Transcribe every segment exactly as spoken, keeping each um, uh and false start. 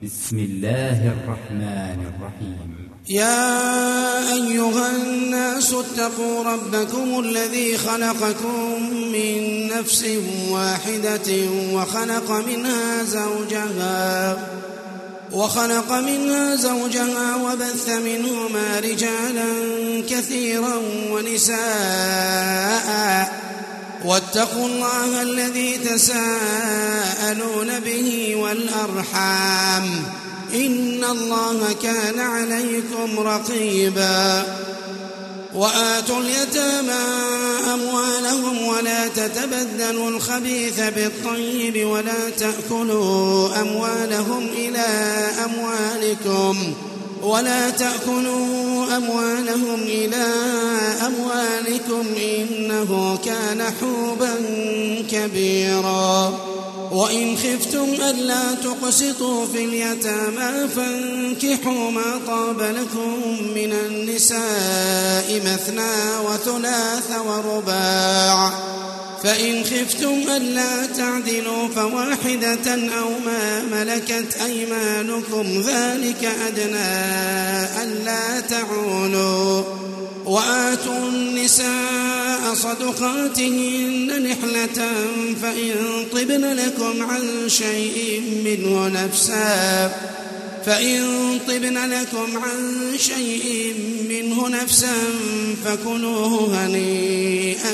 بسم الله الرحمن الرحيم. يا أيها الناس اتقوا ربكم الذي خلقكم من نفس واحدة وخلق منها زوجها وخلق منها زوجها وبث منهما رجالا كثيرا ونساء واتقوا الله الذي تساءلون به والأرحام إن الله كان عليكم رقيبا. وآتوا اليتامى أموالهم ولا تتبدلوا الخبيث بالطيب ولا تأكلوا أموالهم إلى أموالكم ولا تأكلوا أموالهم إلى أموالكم إنه كان حوبا كبيرا. وإن خفتم ألا تقسطوا في اليتامى فانكحوا ما طاب لكم من النساء مثنى وثلاث ورباع، فإن خفتم ألا تعدلوا فواحدة أو ما ملكت أيمانكم ذلك أدنى ألا تعولوا. وآتوا النساء صدقاتهن نحلة فإن طبن لكم عن شيء منه نفسا فإن طبن لكم عن شيء منه نفسا فكلوه هنيئا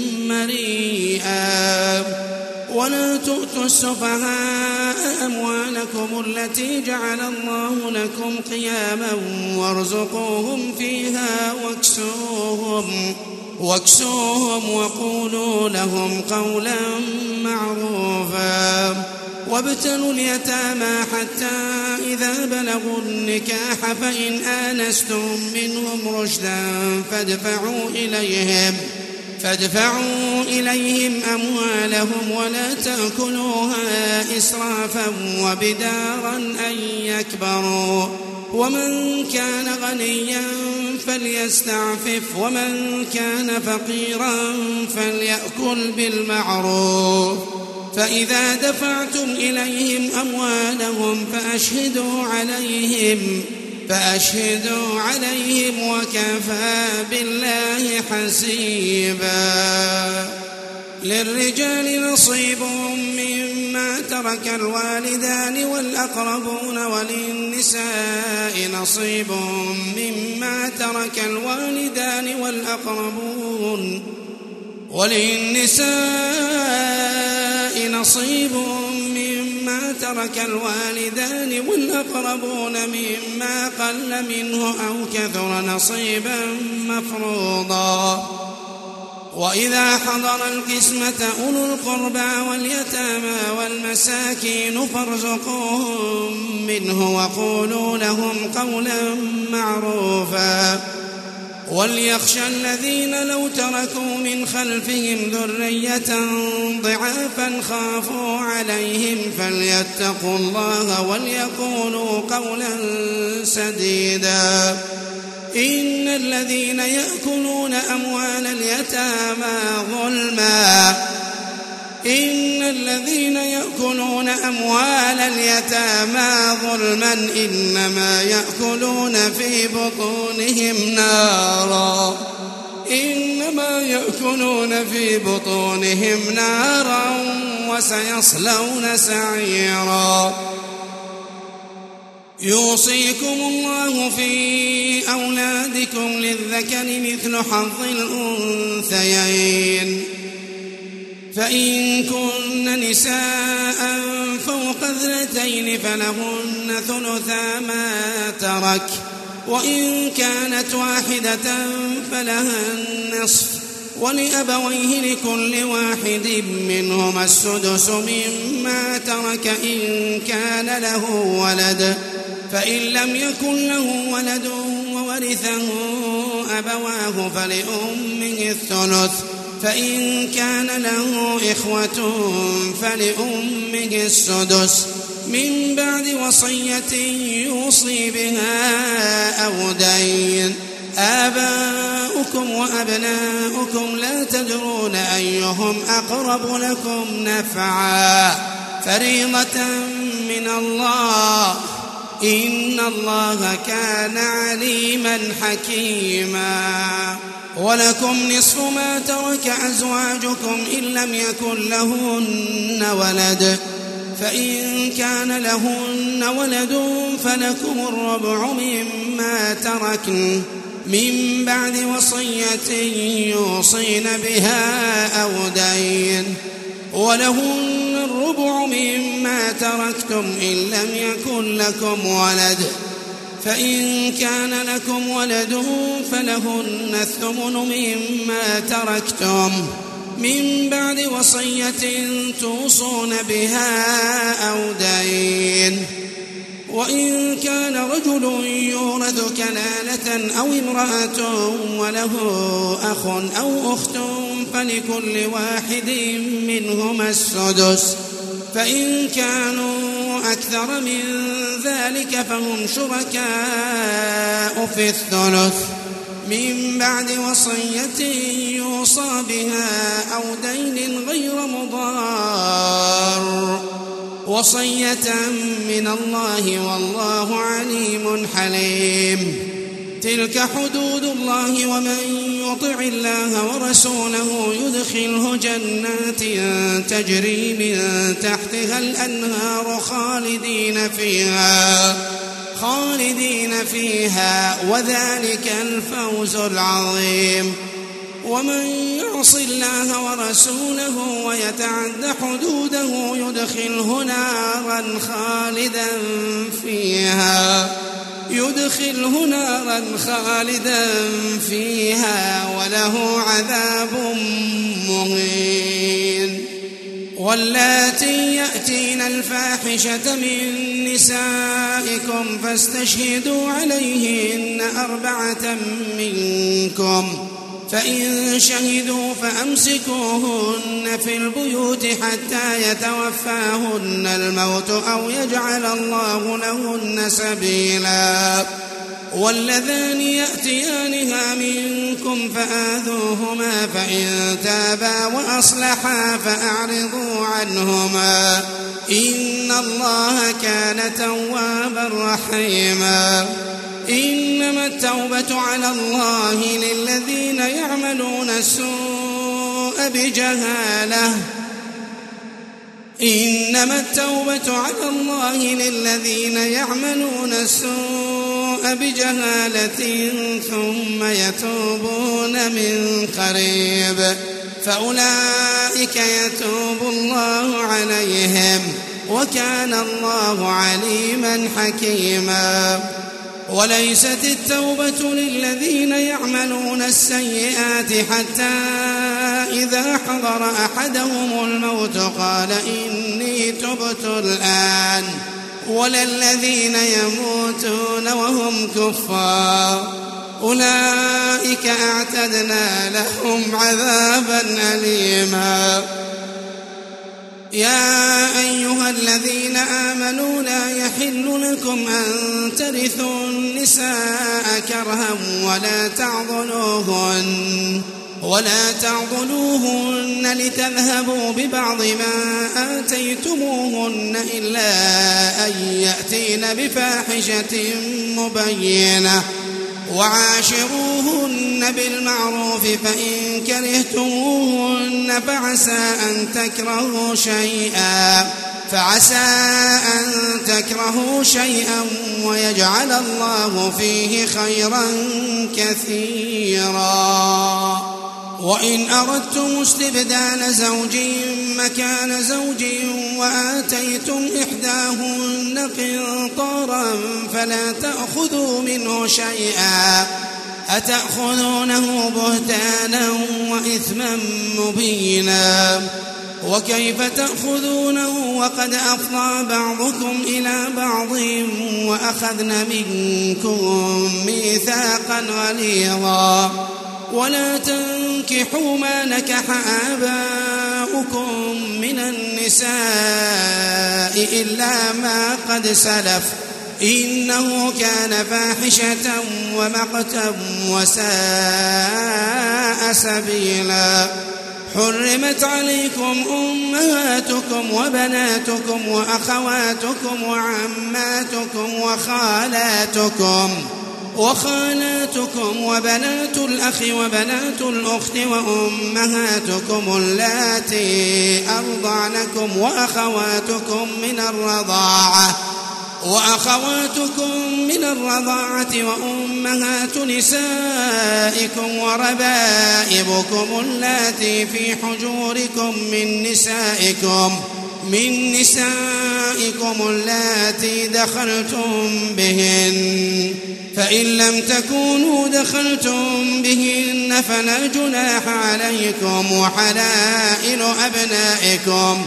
مريئا. ولا تؤتوا السفهاء أموالكم التي جعل الله لكم قياما وارزقوهم فيها واكسوهم واكسوهم وقولوا لهم قولا معروفا. وابتلوا اليتامى حتى إذا بلغوا النكاح فإن آنستم منهم رشدا فادفعوا إليهم فادفعوا إليهم أموالهم ولا تأكلوها إسرافا وبدارا أن يكبروا. ومن كان غنيا فليستعفف ومن كان فقيرا فليأكل بالمعروف. فإذا دفعتم إليهم أموالهم فأشهدوا عليهم فأشهدوا عليهم وكفى بالله حسيبا. للرجال نصيب مما ترك الوالدان والأقربون وللنساء نصيب مما ترك الوالدان والأقربون وللنساء نصيب مما ترك الوالدان والأقربون مما قل منه أو كثر نصيبا مفروضا. وإذا حضر القسمة أولو القربى واليتامى والمساكين فارزقوهم منه وقولوا لهم قولا معروفا. وليخشى الذين لو تركوا من خلفهم ذرية ضعافا خافوا عليهم فليتقوا الله وليقولوا قولا سديدا. إن الذين يأكلون أموال اليتامى ظلما إن الذين يأكلون أموال اليتامى ظلما إنما يأكلون في بطونهم نارا إنما يأكلون في بطونهم نارا وسيصلون سعيرا. يوصيكم الله في أولادكم للذكر مثل حظ الأنثيين، فإن كن نساء فوق اثنتين فلهن ثلثا ما ترك، وإن كانت واحدة فلها النصف، ولأبويه لكل واحد منهما السدس مما ترك إن كان له ولد، فإن لم يكن له ولد وورثه أبواه فلأمه الثلث، فإن كان له إخوة فلأمه السدس من بعد وصية يوصي بها أو دين. آباؤكم وأبناؤكم لا تدرون أيهم أقرب لكم نفعا فريضة من الله إن الله كان عليما حكيما. ولكم نصف ما ترك أزواجكم إن لم يكن لهن ولد، فإن كان لهن ولد فلكم الربع مما تركن من بعد وصية يوصين بها أو دين، ولهن الربع مما تركتم إن لم يكن لكم ولد، فإن كان لكم ولد فلهن الثمن مما تركتم من بعد وصية توصون بها أو دين. وإن كان رجل يورث كلالة أو امرأة وله أخ أو أخت فلكل واحد منهما السدس، فإن كانوا أكثر من ذلك فهم شركاء في الثلث من بعد وصية يوصى بها أو دين غير مضار، وصية من الله والله عليم حليم. تلك حدود الله، ومن يطع الله ورسوله يدخله جنات تجري من تحتها الأنهار خالدين فيها خالدين فيها وذلك الفوز العظيم. ومن يعص الله ورسوله ويتعد حدوده يدخله نارا خالدا فيها يدخله نارا خالدا فيها وله عذاب مهين. واللاتي يأتين الفاحشة من نسائكم فاستشهدوا عليهن أربعة منكم، فإن شهدوا فأمسكوهن في البيوت حتى يتوفاهن الموت أو يجعل الله لهن سبيلا. واللذان يأتيانها منكم فآذوهما، فإن تابا وأصلحا فأعرضوا عنهما، إن الله كان توابا رحيما. إنما التوبة على الله للذين يعملون السوء بجهالة إنما التوبة على الله للذين يعملون السوء بجهالة ثم يتوبون من قريب فأولئك يتوب الله عليهم وكان الله عليما حكيما. وليست التوبة للذين يعملون السيئات حتى إذا حضر أحدهم الموت قال إني تبت الآن، ولا الذين يموتون وهم كفار أولئك أعتدنا لهم عذابا أليما. يا أيها الذين آمنوا لا يحل لكم أن ترثوا النساء كرها ولا تعضلوهن ولا تعضلوهن لتذهبوا ببعض ما آتيتموهن إلا أن يأتين بفاحشة مبينة وعاشروهن بالمعروف، فإن كرهتموهن فعسى أن تكرهوا شيئا فعسى أن تكرهوا شيئا ويجعل الله فيه خيرا كثيرا. وإن أردتم استبدال زوج مكان زوج وآتيتم إحداهن قنطارا فلا تأخذوا منه شيئا أتأخذونه بهتانا وإثما مبينا. وكيف تأخذونه وقد أفضى بعضكم إلى بعض وأخذن منكم ميثاقا غليظا. ولا تنكحوا ما نكح آباؤكم من النساء إلا ما قد سلف إنه كان فاحشة ومقتا وساء سبيلا. حرمت عليكم أمهاتكم وبناتكم وأخواتكم وعماتكم وخالاتكم وخالاتكم وبنات الأخ وبنات الأخت وأمهاتكم اللاتي أرضعنكم وأخواتكم من الرضاعة وأخواتكم من الرضاعة وأمهات نسائكم وربائبكم اللاتي في حجوركم من نسائكم من نسائكم اللاتي دخلتم بهن فإن لم تكونوا دخلتم بهن فلا جناح عليكم وحلائل أبنائكم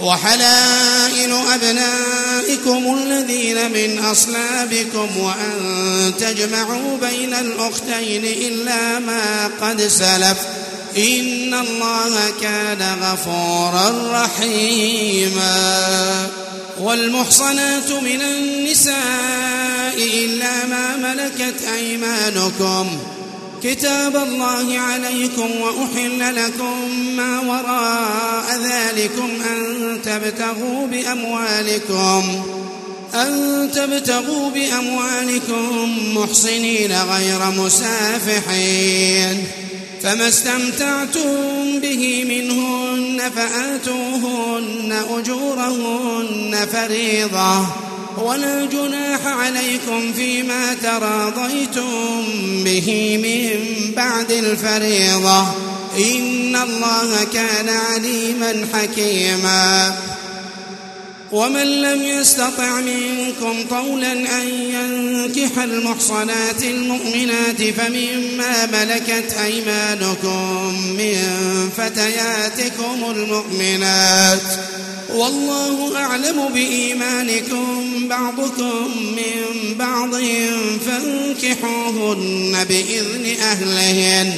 وحلائل أبنائكم الذين من أصلابكم وأن تجمعوا بين الأختين إلا ما قد سلف إن الله كان غفورا رحيما. والمحصنات من النساء إلا ما ملكت أيمانكم كتاب الله عليكم وأحل لكم ما وراء ذلكم أن تبتغوا بأموالكم أن تبتغوا بأموالكم محصنين غير مسافحين فما استمتعتم به منهن فآتوهن أجورهن فريضة ولا جناح عليكم فيما تراضيتم به من بعد الفريضة إن الله كان عليما حكيما. ومن لم يستطع منكم طولا أن ينكح المحصنات المؤمنات فمما ملكت أيمانكم من فتياتكم المؤمنات والله أعلم بإيمانكم بعضكم من بعض فانكحوهن بإذن أهلهن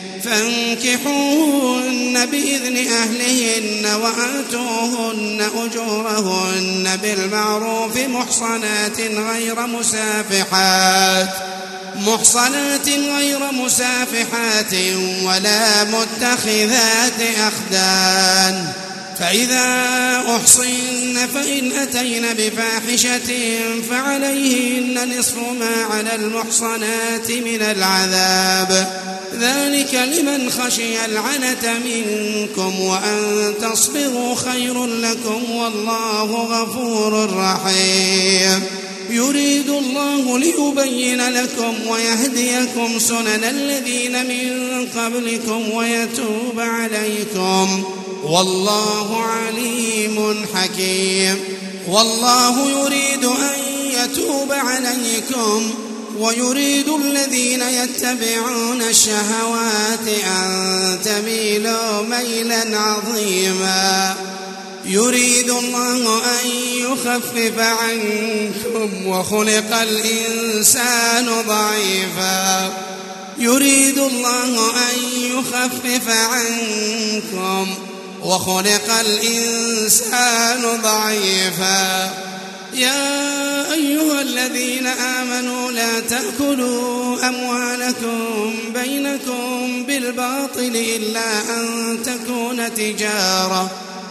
فانكحوهن بإذن أهلهن وآتوهن أجورهن بالمعروف محصنات غير مسافحات محصنات غير مسافحات ولا متخذات أخدان فإذا أحصن فإن أتين بفاحشة فعليهن نصف ما على المحصنات من العذاب ذلك لمن خشي العنة منكم وأن تصبروا خير لكم والله غفور رحيم. يريد الله ليبين لكم ويهديكم سنن الذين من قبلكم ويتوب عليكم والله عليم حكيم. والله يريد أن يتوب عليكم ويريد الذين يتبعون الشهوات أن تميلوا ميلا عظيما. يريد الله أن يخفف عنكم وخلق الإنسان ضعيفا يريد الله أن يخفف عنكم وخلق الإنسان ضعيفا. يا أيها الذين آمنوا لا تأكلوا أموالكم بينكم بالباطل إلا أن تكون تجارة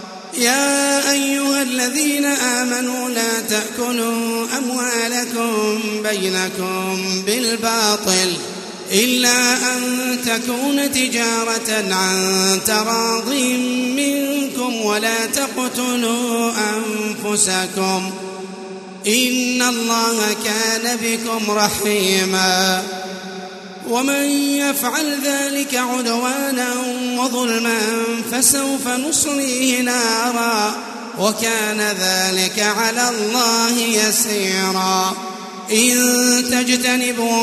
يا أيها الذين آمنوا لا تأكلوا أموالكم بينكم بالباطل إلا أن تكون تجارة عن تراض منكم ولا تقتلوا أنفسكم إن الله كان بكم رحيما. ومن يفعل ذلك عدوانا وظلما فسوف نصليه نارا وكان ذلك على الله يسيرا. إن تجتنبوا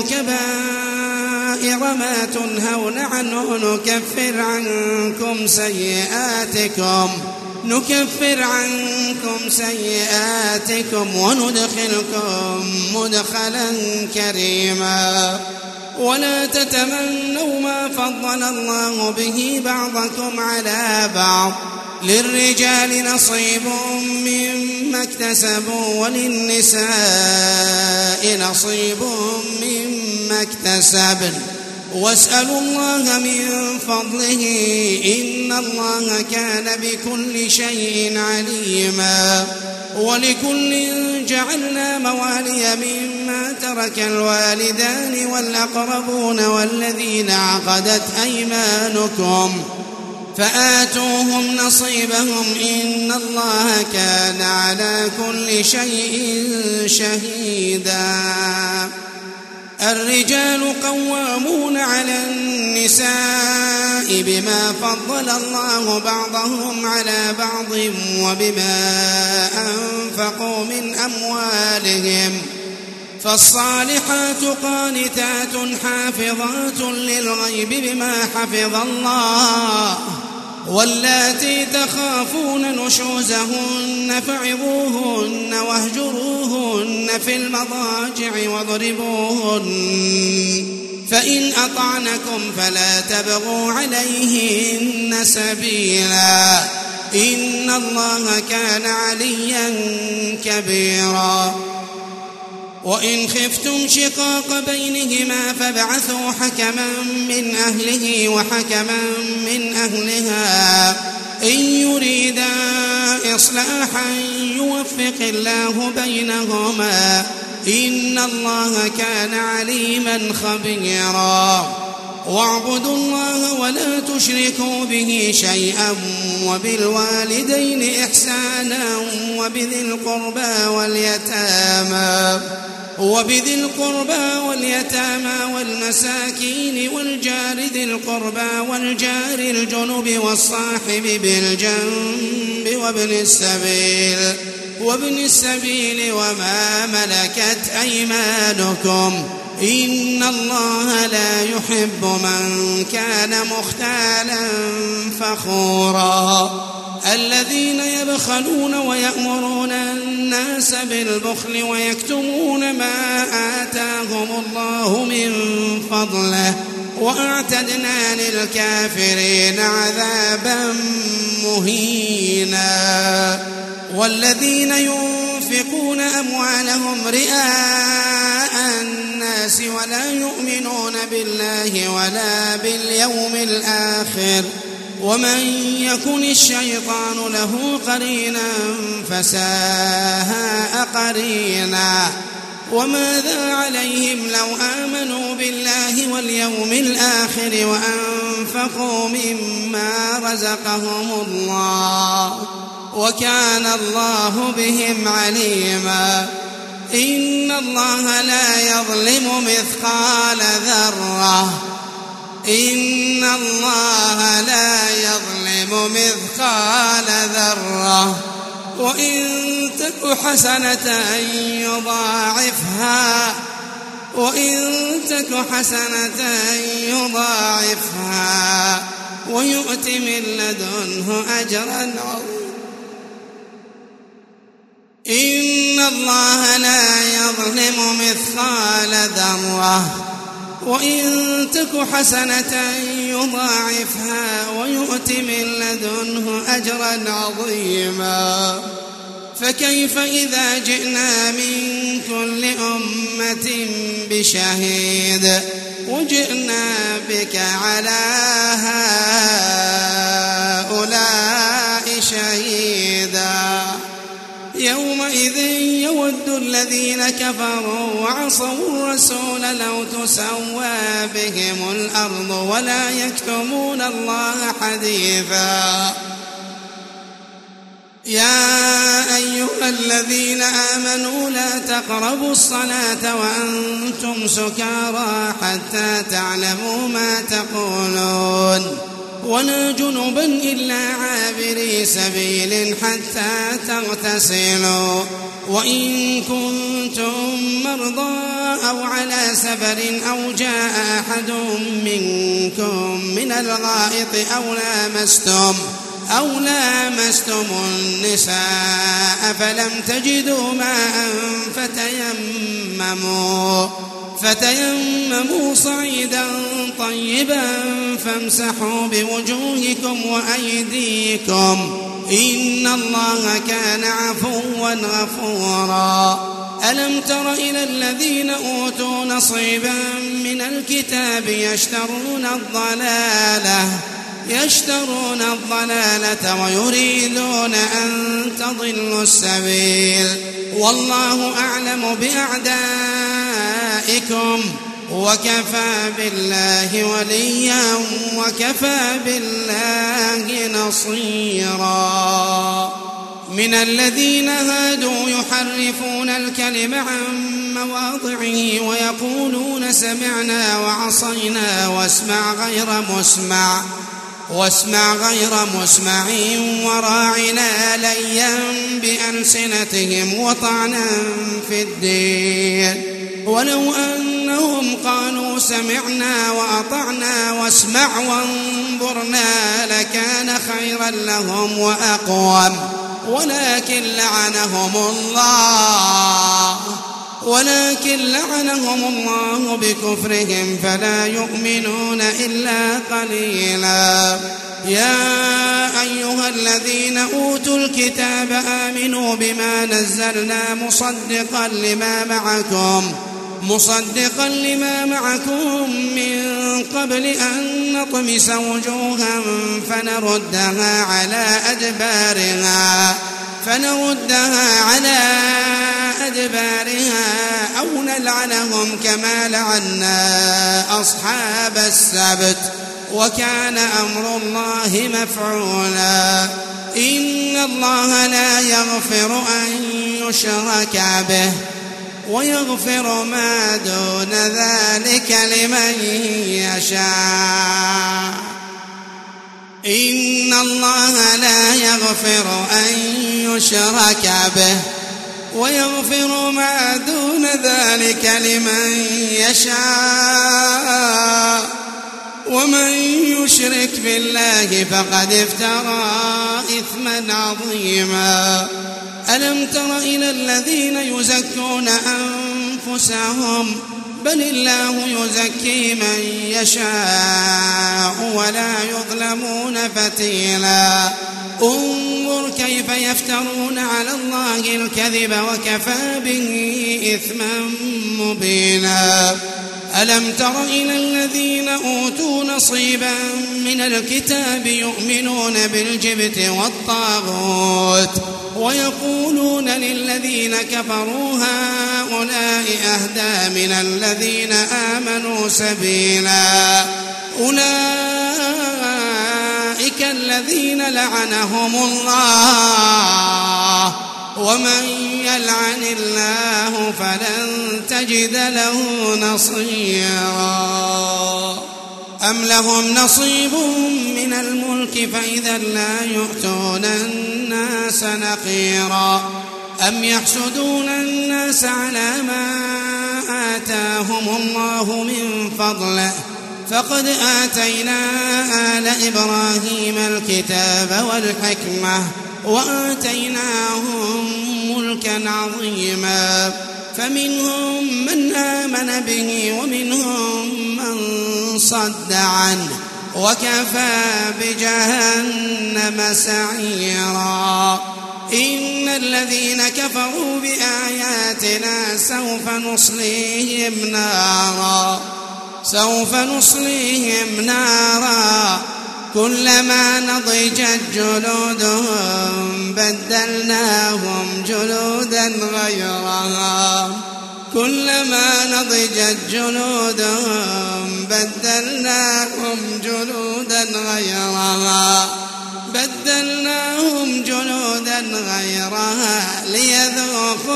كبائر ما تنهون عنه نكفر عنكم سيئاتكم نكفر عنكم سيئاتكم وندخلكم مدخلا كريما. ولا تتمنوا ما فضل الله به بعضكم على بعض للرجال نصيب مما اكتسبوا وللنساء نصيب مما اكتسبن واسألوا الله من فضله إن إن الله كان بكل شيء عليما ولكل جعلنا موالي مما ترك الوالدان والأقربون والذين عقدت أيمانكم فآتوهم نصيبهم إن الله كان على كل شيء شهيدا. الرجال قوامون على النساء بما فضل الله بعضهم على بعض وبما أنفقوا من أموالهم فالصالحات قانتات حافظات للغيب بما حفظ الله واللاتي تخافون نشوزهن فعظوهن واهجروهن في المضاجع واضربوهن فإن أطعنكم فلا تبغوا عليهن سبيلا إن الله كان عليا كبيرا. وإن خفتم شقاق بينهما فابعثوا حكما من أهله وحكما من أهلها إن يريدا إصلاحا يوفق الله بينهما إن الله كان عليما خبيرا. واعبدوا الله ولا تشركوا به شيئا وبالوالدين إحسانا وبذي القربى واليتامى وبذي القربى واليتامى والمساكين والجار ذي القربى والجار الجنب والصاحب بالجنب وابن السبيل وابن السبيل وما ملكت أيمانكم إن الله لا يحب من كان مختالا فخورا. الذين يبخلون ويأمرون الناس بالبخل ويكتمون ما آتاهم الله من فضله وأعتدنا للكافرين عذابا مهينا. والذين ينفقون أموالهم رئاء الناس ولا يؤمنون بالله ولا باليوم الآخر ومن يكن الشيطان له قرينا فساء قرينا. وماذا عليهم لو آمنوا بالله واليوم الآخر وأنفقوا مما رزقهم الله وكان الله بهم عليما. إن الله لا يظلم مثقال ذرة إن الله لا يظلم مثقال ذرة وإن تك حسنة يضاعفها وإن تك حسنة يضاعفها ويؤت من لدنه أجرا عظيما. إن الله لا يظلم مثقال ذرة وإن تك حسنة يضاعفها ويؤت من لدنه أجرا عظيما. فكيف إذا جئنا من كل أمة بشهيد وجئنا بك على هؤلاء شهيدا. يومئذ يود الذين كفروا وعصوا الرسول لو تسوى بهم الأرض ولا يكتمون الله حديثا. يا أيها الذين آمنوا لا تقربوا الصلاة وأنتم سكارى حتى تعلموا ما تقولون ولا جنبا إلا عابري سبيل حتى تغتسلوا وإن كنتم مرضى أو على سفر أو جاء أحد منكم من الغائط أو لامستم أو لامستم النساء فلم تجدوا ماء فتيمموا فتيمموا صعيدا طيبا فامسحوا بوجوهكم وأيديكم إن الله كان عفوا غفورا. ألم تر إلى الذين أوتوا نصيبا من الكتاب يشترون الضلالة يشترون الضلالة ويريدون أن تضلوا السبيل والله أعلم بأعدائكم وكفى بالله وليا وكفى بالله نصيرا. من الذين هادوا يحرفون الكلم عن مواضعه ويقولون سمعنا وعصينا واسمع غير مسمع واسمع غير مسمع وراعنا ليا بألسنتهم وطعنا في الدين ولو أنهم قالوا سمعنا وأطعنا واسمع وانظرنا لكان خيرا لهم وأقوم ولكن لعنهم الله ولكن لعنهم الله بكفرهم فلا يؤمنون إلا قليلا. يا أيها الذين أوتوا الكتاب آمنوا بما نزلنا مصدقا لما معكم مصدقا لما معكم من قبل أن نطمس وجوها فنردها على أدبارها فنردها على أدبارها أو نلعنهم كما لعنا أصحاب السبت وكان أمر الله مفعولا. إن الله لا يغفر أن يشرك به ويغفر ما دون ذلك لمن يشاء. إن الله لا يغفر أن يشرك به ويغفر ما دون ذلك لمن يشاء ومن يشرك بالله فقد افترى إثما عظيما. ألم تر إلى الذين يزكون أنفسهم بل الله يزكي من يشاء ولا يظلمون فتيلا. انظر كيف يفترون على الله الكذب وكفى به إثما مبينا. ألم تر إلى الذين أوتوا نصيبا من الكتاب يؤمنون بالجبت والطاغوت ويقولون للذين كفروا هؤلاء أهدى من الذين آمنوا سبيلا. أولئك الذين لعنهم الله ومن يلعن الله فلن تجد له نصيرا. أم لهم نصيب من الملك فإذا لا يؤتون الناس نقيرا. أم يحسدون الناس على ما آتاهم الله من فضله فقد آتينا آل إبراهيم الكتاب والحكمة وآتيناهم ملكا عظيما. فمنهم من آمن به ومنهم من صد عنه وكفى بجهنم سعيرا. إن الذين كفروا بآياتنا سوف نصليهم نارا سوف نصليهم نارا كلما نضجت جلودهم بدلناهم جلودا غيرها كلما نضجت جلودهم بدلناهم جلودا غيرها بدلناهم جلودا غيرها ليذوقوا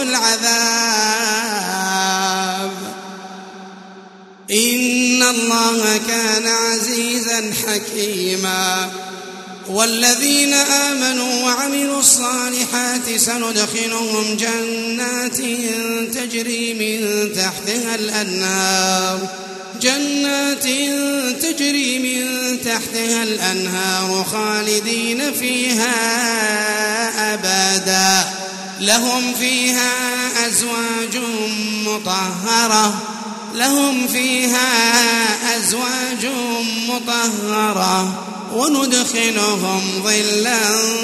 العذاب. إن الله كان عزيزا حكيما. والذين آمنوا وعملوا الصالحات سندخلهم جنات تجري من تحتها الأنهار جنات تجري من تحتها الأنهار خالدين فيها أبدا لهم فيها أزواج مطهرة لهم فيها أزواج مطهرة وندخلهم ظلا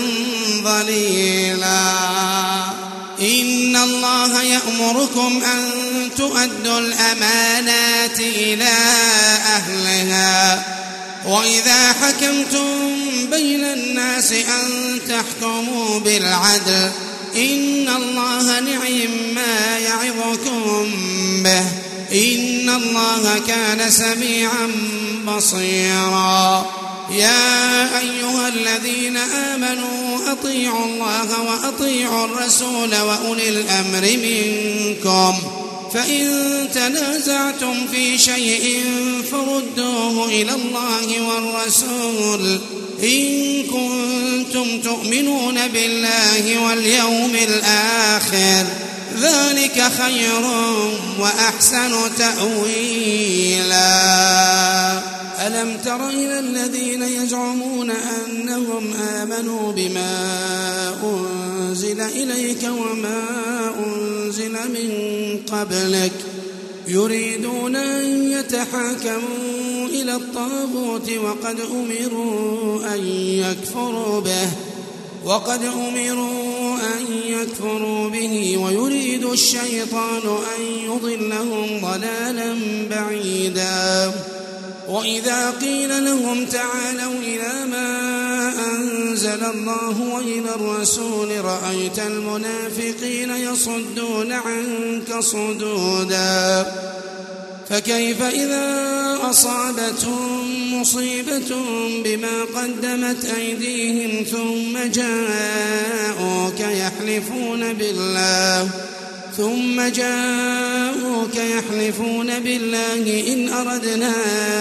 ظليلا. إن الله يأمركم أن تؤدوا الأمانات إلى أهلها وإذا حكمتم بين الناس أن تحكموا بالعدل إن الله نعم ما يعظكم به إن الله كان سميعا بصيرا. يا أيها الذين آمنوا أطيعوا الله وأطيعوا الرسول وأولي الأمر منكم فإن تنازعتم في شيء فردوه إلى الله والرسول إن كنتم تؤمنون بالله واليوم الآخر ذلك خير وأحسن تأويلا. ألم تر إلى الذين يزعمون أنهم آمنوا بما أنزل إليك وما أنزل من قبلك يريدون أن يتحاكموا إلى الطاغوت وقد أمروا أن يكفروا به وقد أمروا أن يكفروا به ويريد الشيطان أن يضلهم ضلالا بعيدا. وإذا قيل لهم تعالوا إلى ما أنزل الله وإلى الرسول رأيت المنافقين يصدون عنك صدودا. فكيف إذا أصابتهم مصيبة بما قدمت أيديهم ثم جاءوك يحلفون بالله ثم جاءوك يحلفون بالله إن أردنا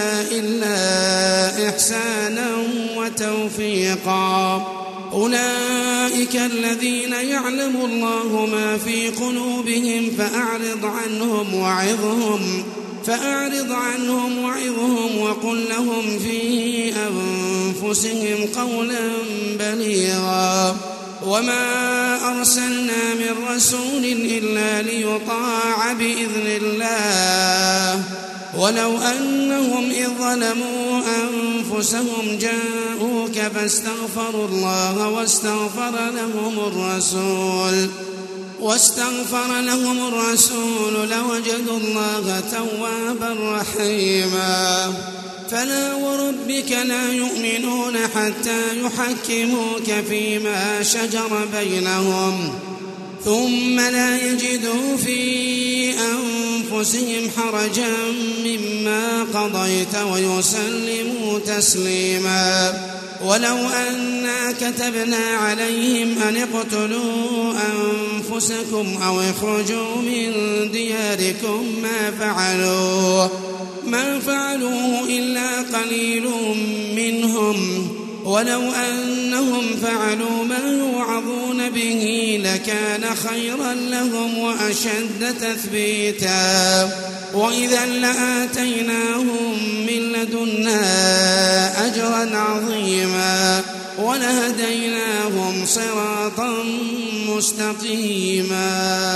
إلا إحسانا وتوفيقا. أولئك الذين يعلم الله ما في قلوبهم فأعرض عنهم وعظهم فأعرض عنهم وعظهم وقل لهم في أنفسهم قولا بليغا. وما أرسلنا من رسول إلا ليطاع بإذن الله ولو أنهم إذ ظلموا أنفسهم جاءوك فاستغفروا الله واستغفر لهم الرسول واستغفر لهم الرسول لوجدوا الله توابا رحيما. فلا وربك لا يؤمنون حتى يحكموك فيما شجر بينهم ثم لا يجدوا في أنفسهم حرجا مما قضيت ويسلموا تسليما. ولو أنا كتبنا عليهم أن اقتلوا أنفسكم أو اخرجوا من دياركم ما فعلوه ما فعلوه إلا قليل منهم ولو أنهم فعلوا ما يوعظون به لكان خيرا لهم وأشد تثبيتا. وإذا لآتيناهم من لدنا أجرا عظيما ولهديناهم صراطا مستقيما.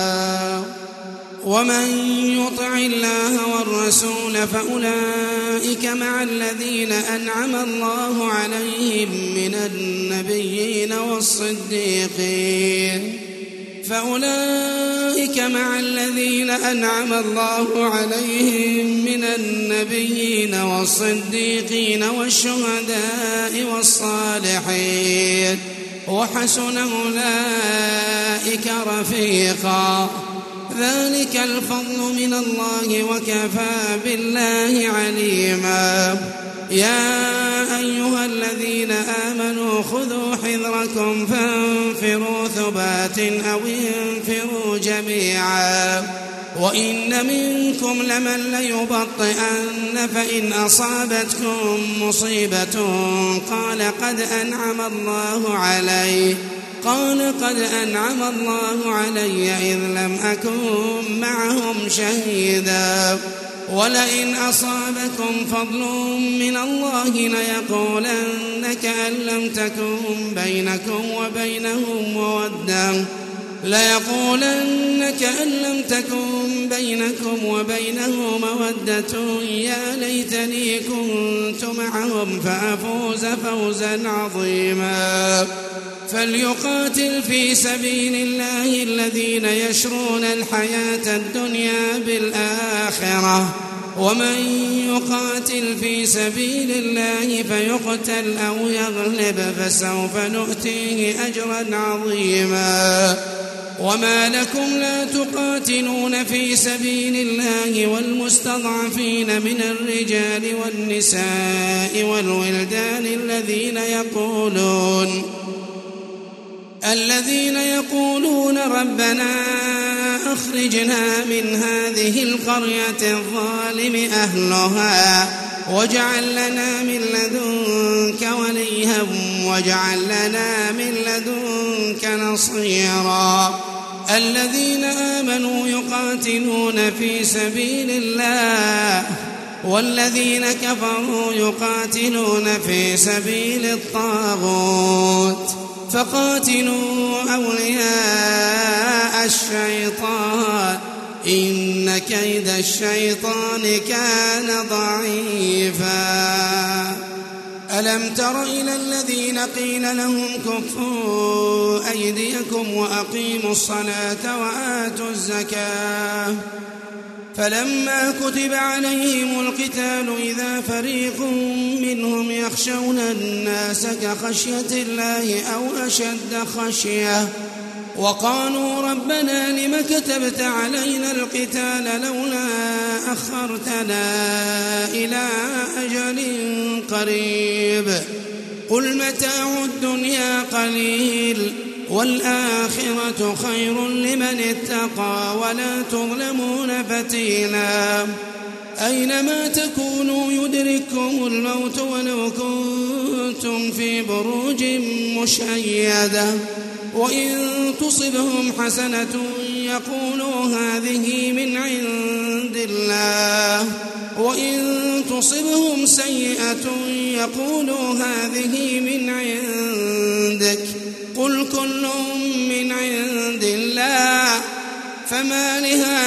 ومن يطع الله والرسول فأولئك مع الذين أنعم الله عليهم من النبيين والصديقين فأولئك مع الذين أنعم الله عليهم من النبيين والصديقين والشهداء والصالحين وحسن أولئك رفيقا. ذلك الفضل من الله وكفى بالله عليما. يا أيها الذين آمنوا خذوا حذركم فانفروا ثبات أو انفروا جميعا وإن منكم لمن ليبطئن فإن أصابتكم مصيبة قال قد أنعم الله علي قال قد أنعم الله علي إذ لم أكن معهم شهيدا ولئن أصابكم فضل من الله ليقولن كأن لم تكن بينكم وبينهم مودة ليقولن كأن لم تكن بينكم وبينه مودة يا ليتني كنت معهم فأفوز فوزا عظيما. فليقاتل في سبيل الله الذين يشرون الحياة الدنيا بالآخرة ومن يقاتل في سبيل الله فيقتل أو يغلب فسوف نؤتيه أجرا عظيما. وما لكم لا تقاتلون في سبيل الله والمستضعفين من الرجال والنساء والولدان الذين يقولون الذين يقولون ربنا أخرجنا من هذه القرية الظالم أهلها واجعل لنا من لدنك وليا واجعل لنا من لدنك نصيرا. الذين آمنوا يقاتلون في سبيل الله والذين كفروا يقاتلون في سبيل الطاغوت فقاتلوا أولياء الشيطان إن كيد الشيطان كان ضعيفا. ألم تر إلى الذين قيل لهم كفوا أيديكم وأقيموا الصلاة وآتوا الزكاة فلما كتب عليهم القتال إذا فريق منهم يخشون الناس كخشية الله أو أشد خشية وقالوا ربنا لم كتبت علينا القتال لولا أخرتنا إلى أجل قريب قل متاع الدنيا قليل والآخرة خير لمن اتقى ولا تظلمون فتيلا. أينما تكونوا يدرككم الموت ولو كنتم في بروج مشيدة وإن تصبهم حسنة يقولوا هذه من عند الله وإن تصبهم سيئة يقولوا هذه من عندك قل كل من عند الله فما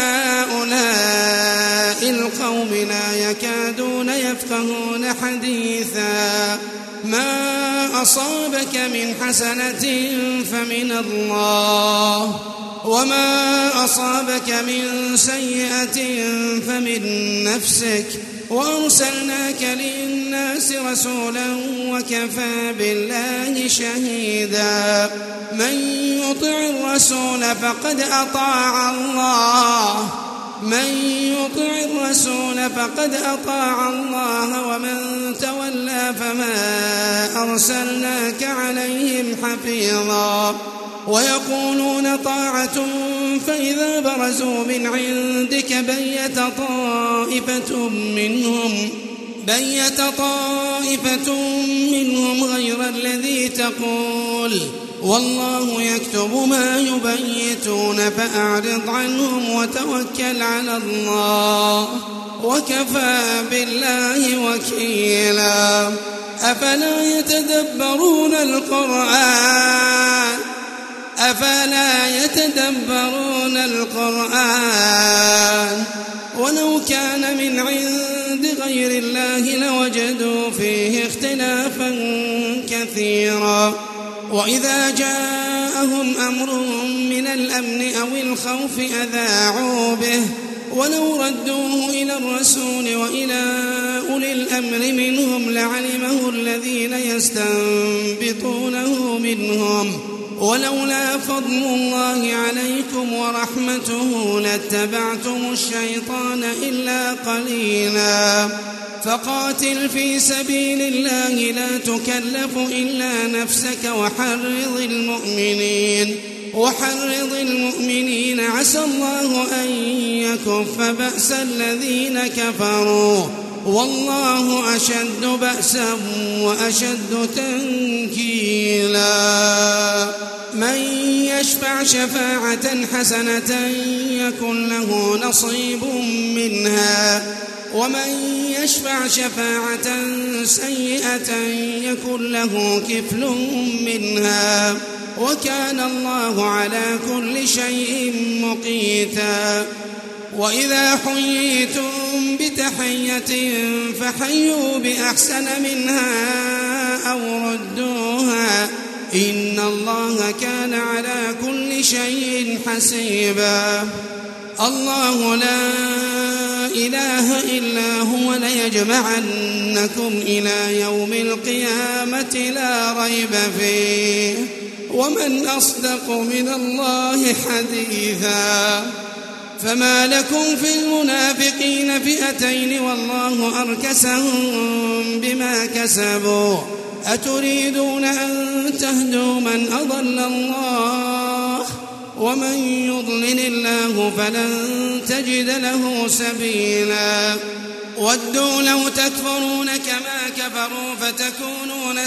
لهؤلاء القوم لا يكادون يفقهون حديثا. ما أصابك من حسنة فمن الله وما أصابك من سيئة فمن نفسك وأرسلناك للناس رسولا وكفى بالله شهيدا. من يطع الرسول فقد أطاع الله من يطع الرسول فقد أطاع الله ومن تولى فما أرسلناك عليهم حفيظا. ويقولون طاعة فإذا برزوا من عندك بيت طائفة منهم بيت طائفة منهم غير الذي تقول والله يكتب ما يبيتون فأعرض عنهم وتوكل على الله وكفى بالله وكيلا. أفلا يتدبرون القرآن أفلا يتدبرون القرآن ولو كان من عند غير الله لوجدوا فيه اختلافا كثيرا. وإذا جاءهم أمر من الأمن أو الخوف أذاعوا به ولو ردوه إلى الرسول وإلى أولي الأمر منهم لعلمه الذين يستنبطونه منهم ولولا فضل الله عليكم ورحمته لاتبعتم الشيطان إلا قليلا. فقاتل في سبيل الله لا تكلف إلا نفسك وحرض المؤمنين وحرض المؤمنين عسى الله أن يكف بأس الذين كفروا والله أشد بأسا وأشد تنكيلا. من يشفع شفاعة حسنة يكن له نصيب منها ومن يشفع شفاعة سيئة يكن له كفل منها وكان الله على كل شيء مقيتا. وإذا حييتم بتحية فحيوا بأحسن منها أو ردوها إن الله كان على كل شيء حسيبا. الله لا إله إلا هو ليجمعنكم إلى يوم القيامة لا ريب فيه ومن أصدق من الله حديثا. فما لكم في المنافقين فئتين والله أركسهم بما كسبوا أتريدون أن تهدوا من أضل الله ومن يضلل الله فلن تجد له سبيلا. ودوا لو تكفرون كما كفروا فتكونون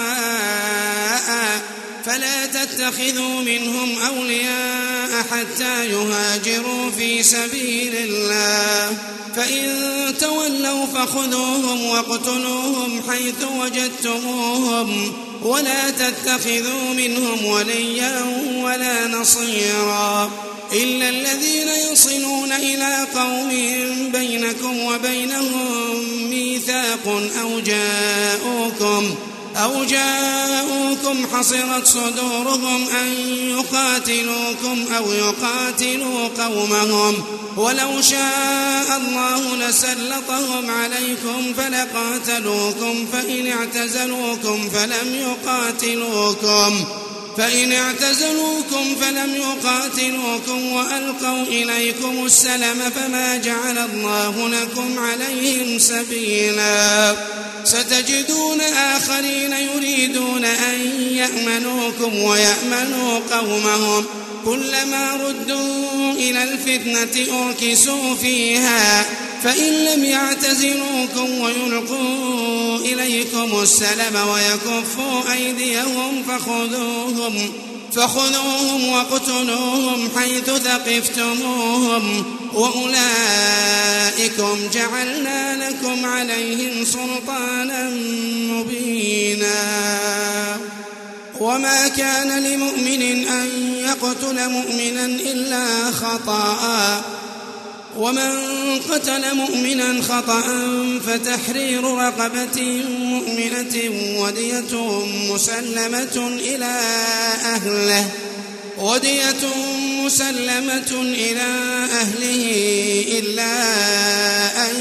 سواء فلا تتخذوا منهم أولياء حتى يهاجروا في سبيل الله فإن تولوا فخذوهم واقتلوهم حيث وجدتموهم ولا تتخذوا منهم وليا ولا نصيرا إلا الذين يصلون إلى قوم بينكم وبينهم ميثاق أو جاءوكم أو جاءوكم حصرت صدورهم أن يقاتلوكم أو يقاتلوا قومهم ولو شاء الله لسلطهم عليكم فلقاتلوكم فإن اعتزلوكم فلم يقاتلوكم فإن اعتزلوكم فلم يقاتلوكم وألقوا إليكم السلم فما جعل الله لكم عليهم سبيلا. ستجدون آخرين يريدون أن يأمنوكم ويأمنوا قومهم كلما ردوا إلى الفتنة أركسوا فيها فإن لم يعتزلوكم ويلقوا إليكم السلم ويكفوا أيديهم فخذوهم فخذوهم واقتلوهم حيث ثقفتموهم وأولئكم جعلنا لكم عليهم سلطانا مبينا. وما كان لمؤمن أن يقتل مؤمنا إلا خطأ ومن قتل مؤمنا خطأ فتحرير رقبة مؤمنة ودية مسلمة إلى أهله ودية مسلمة إلى أهله إلا أن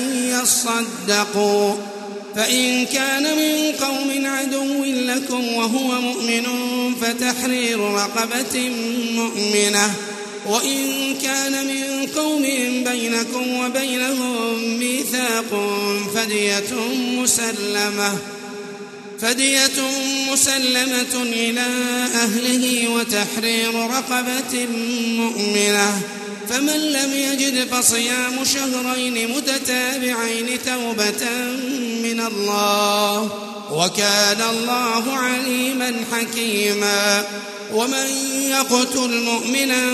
يصدقوا فإن كان من قوم عدو لكم وهو مؤمن فتحرير رقبة مؤمنة وإن كان من قوم بينكم وبينهم ميثاق فدية مسلمة فدية مسلمة إلى أهله وتحرير رقبة مؤمنة فمن لم يجد فصيام شهرين متتابعين توبة من الله وكان الله عليما حكيما. ومن يقتل مؤمنا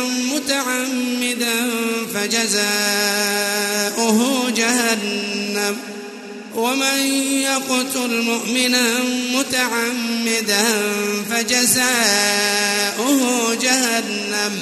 متعمدا فجزاؤه جهنم ومن يقتل مؤمنا متعمدا فجزاؤه جهنم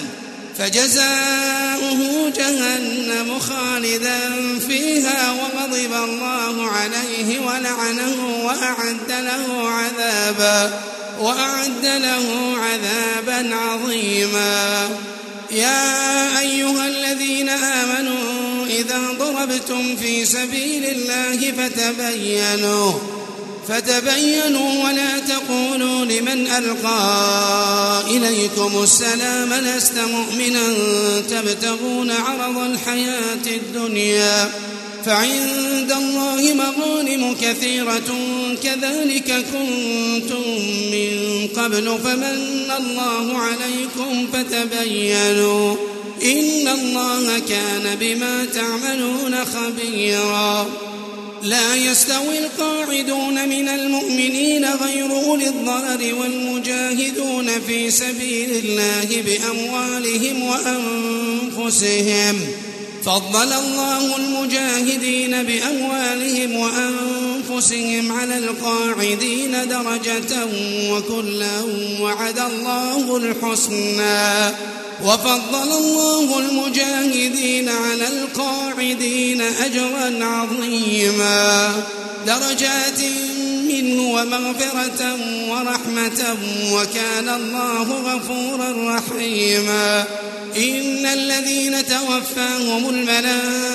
فجزاؤه جهنم خالدا فيها وغضب الله عليه ولعنه وأعد له عذابا وأعد له عذابا عظيما. يا أيها الذين آمنوا إذا ضربتم في سبيل الله فتبينوا فتبينوا ولا تقولوا لمن ألقى إليكم السلام لست مؤمنا تبتغون عرض الحياة الدنيا فعند الله مغانم كثيرة كذلك كنتم من قبل فمن الله عليكم فتبينوا إن الله كان بما تعملون خبيرا. لا يستوي القاعدون من المؤمنين غير أولي الضرر والمجاهدون في سبيل الله بأموالهم وأنفسهم فضل الله المجاهدين بأموالهم وأنفسهم على القاعدين درجة وكلا وعد الله الحسنى وفضل الله المجاهدين على القاعدين أجرا عظيما درجات منه ومغفرة ورحمة وكان الله غفورا رحيما. إن الذين توفاهم الملائكة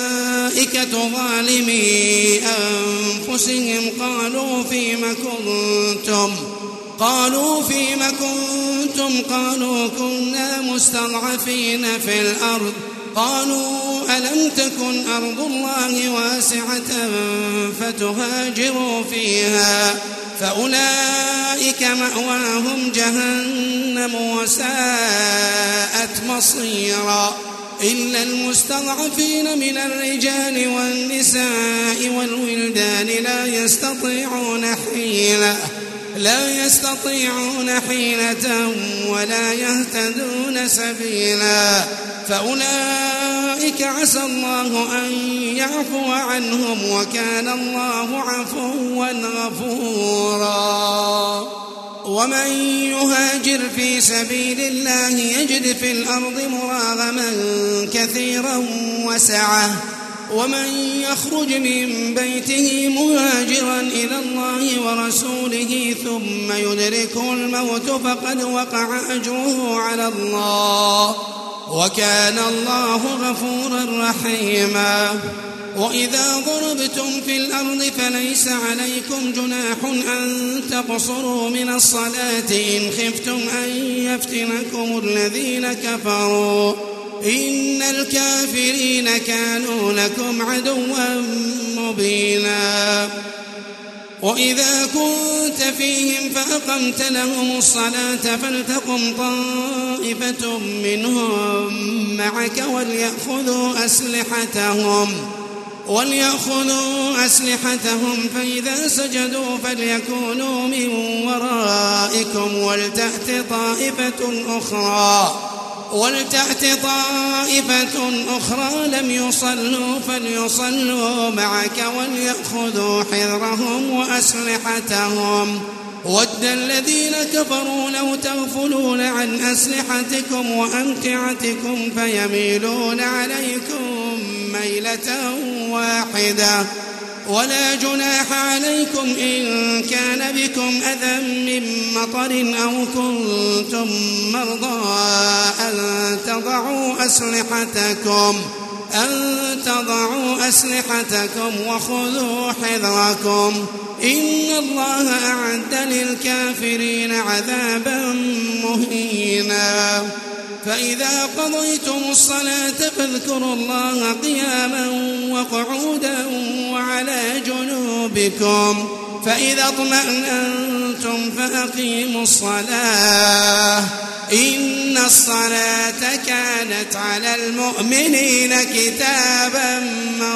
الملائكة ظالمي أنفسهم قالوا فيم كنتم قالوا فيم كنتم قالوا كنا مستضعفين في الأرض قالوا ألم تكن أرض الله واسعة فتهاجروا فيها فأولئك مأواهم جهنم وساءت مصيرا إلا المستضعفين من الرجال والنساء والولدان لا يستطيعون حيلة لا يستطيعون حيلة ولا يهتدون سبيلا فأولئك عسى الله أن يعفو عنهم وكان الله عفوا غفورا ومن يهاجر في سبيل الله يجد في الأرض مراغما كثيرا وسعة ومن يخرج من بيته مهاجرا إلى الله ورسوله ثم يدركه الموت فقد وقع أجره على الله وكان الله غفورا رحيما وإذا ضربتم في الأرض فليس عليكم جناح أن تقصروا من الصلاة إن خفتم أن يفتنكم الذين كفروا إن الكافرين كانوا لكم عدوا مبينا وإذا كنت فيهم فأقمت لهم الصلاة فلتقم طائفة منهم معك وليأخذوا أسلحتهم وليأخذوا أسلحتهم فإذا سجدوا فليكونوا من ورائكم ولتأت طائفة أخرى ولتأت طائفة أخرى لم يصلوا فليصلوا معك وليأخذوا حذرهم وأسلحتهم ود الذين كفروا لو تغفلون عن أسلحتكم وأمتعتكم فيميلون عليكم ميلة واحدة ولا جناح عليكم إن كان بكم أذى من مطر أو كنتم مرضى أن تضعوا أسلحتكم أن تضعوا أسلحتكم وخذوا حذركم إن الله أعد للكافرين عذابا مهينا فإذا قضيتم الصلاة فاذكروا الله قياما وقعودا وعلى جنوبكم فإذا اطمأنتم فأقيموا الصلاة إن الصلاة كانت على المؤمنين كتابا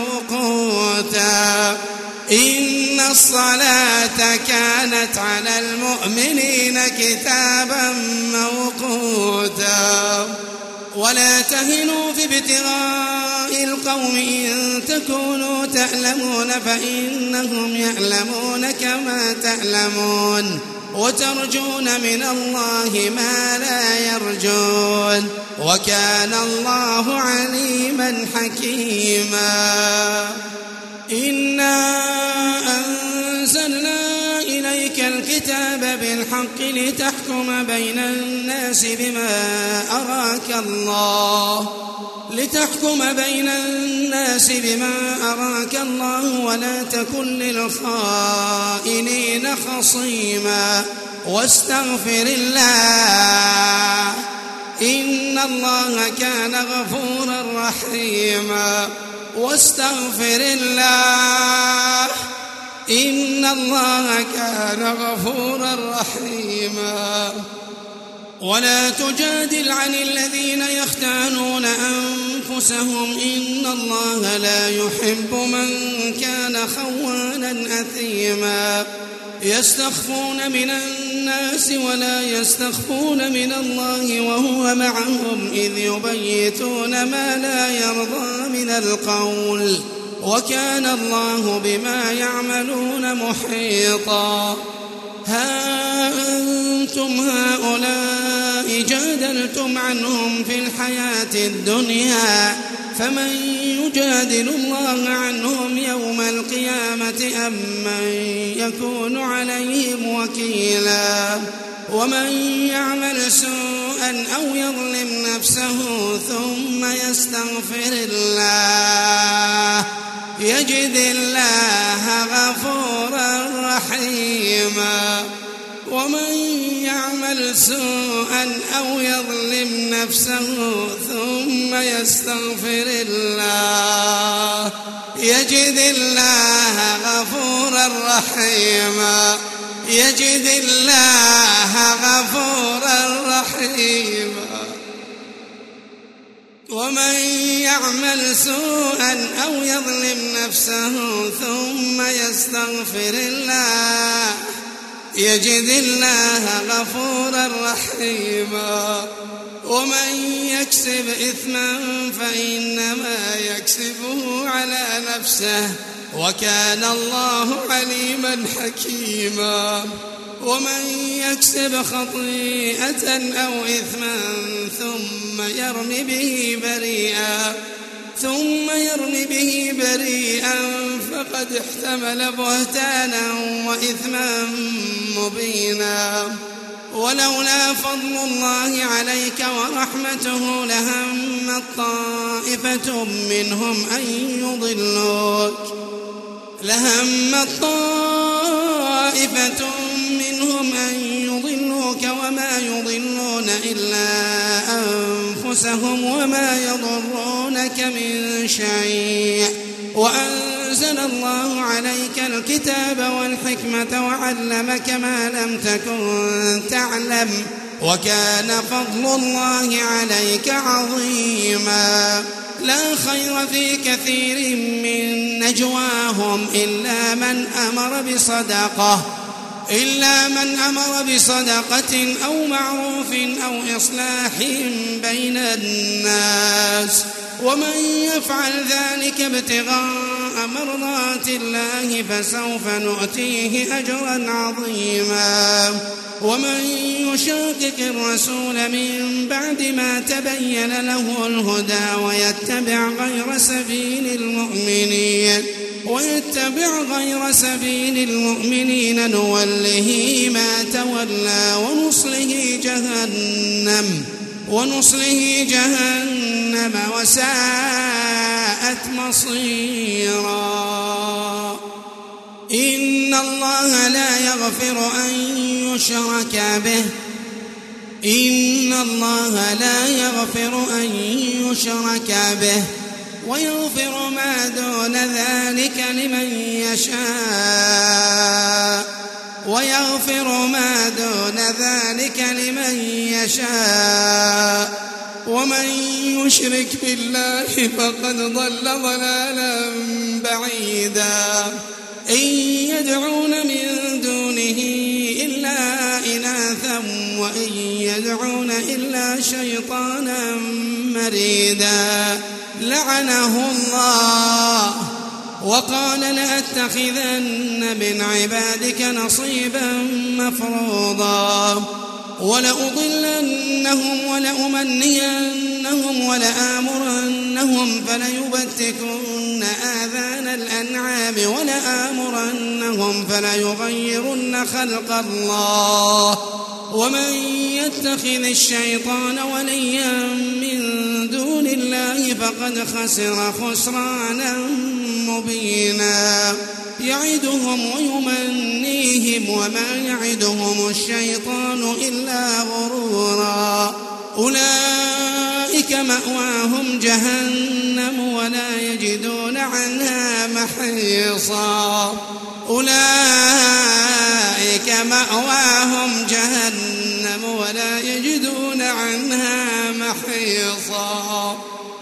موقوتا إن الصلاة كانت على المؤمنين كتابا موقوتا ولا تهنوا في ابتغاء القوم إن تكونوا تألمون فإنهم يألمون كما تألمون وترجون من الله ما لا يرجون وكان الله عليما حكيما إنا أنزلنا إليك الكتاب بالحق لتحكم بين الناس بما أراك الله لتحكم بين الناس بما أراك الله ولا تكن للخائنين خصيما واستغفر الله إن الله كان غفورا رحيما واستغفر الله إن الله كان غفورا رحيما ولا تجادل عن الذين يختانون أنفسهم إن الله لا يحب من كان خوانا أثيما يستخفون من الناس ولا يستخفون من الله وهو معهم إذ يبيتون ما لا يرضى من القول وكان الله بما يعملون محيطا ها أنتم هؤلاء جادلتم عنهم في الحياة الدنيا فمن يجادل الله عنهم يوم القيامة أم من يكون عليهم وكيلا ومن يعمل سوءا أو يظلم نفسه ثم يستغفر الله يجد الله غفورا رحيما ومن يعمل سوءا أو يظلم نفسه ثم يستغفر الله يجد الله غفورا رحيما يجد الله غفورا رحيما ومن يعمل سوءا أو يظلم نفسه ثم يستغفر الله يجد الله غفورا رحيما ومن يكسب إثما فإنما يكسبه على نفسه وكان الله عليما حكيما ومن يكسب خطيئة أو إثما ثم يرم به بريئا ثم يرم به بريئا فقد احتمل بهتانا وإثما مبينا ولولا فضل الله عليك ورحمته لهمت طائفة منهم أن يضلوك لهمت طائفة منهم أن يضلوك وما يضلون إلا أنفسهم وما يضرونك من شيء وأنزل الله عليك الكتاب والحكمة وعلمك ما لم تكن تعلم وكان فضل الله عليك عظيما لا خير في كثير من نجواهم إلا من أمر بصدقة إلا من أمر بصدقة أو معروف أو إصلاح بين الناس ومن يفعل ذلك ابتغاء مرضات الله فسوف نؤتيه أجرا عظيما ومن يشاقق الرسول من بعد ما تبين له الهدى ويتبع غير سبيل المؤمنين ويتبع غير سبيل المؤمنين نوله ما تولى ونصله جهنم ونصله جهنم وساءت مصيرا إن الله لا يغفر أن يشرك به إن الله لا يغفر أن يشرك به ويغفر ما دون ذلك لمن يشاء ويغفر ما دون ذلك لمن يشاء ومن يشرك بالله فقد ضل ضلالا بعيدا إن يدعون من دونه إلا إناثا وإن يدعون إلا شيطانا مريدا لعنه الله وقال لأتخذن من عبادك نصيبا مفروضا ولأضلنهم ولأمنينهم ولآمرنهم فليبتكن آذان الأنعام ولآمرنهم فليغيرن خلق الله ومن يتخذ الشيطان وليا من دون الله فقد خسر خسرانا مبينا يعدهم ويمنيهم وما يعدهم الشيطان إلا غرورا أولئك مأواهم جهنم ولا يجدون عنها محيصا أولئك مأواهم جهنم ولا يجدون عنها محيصا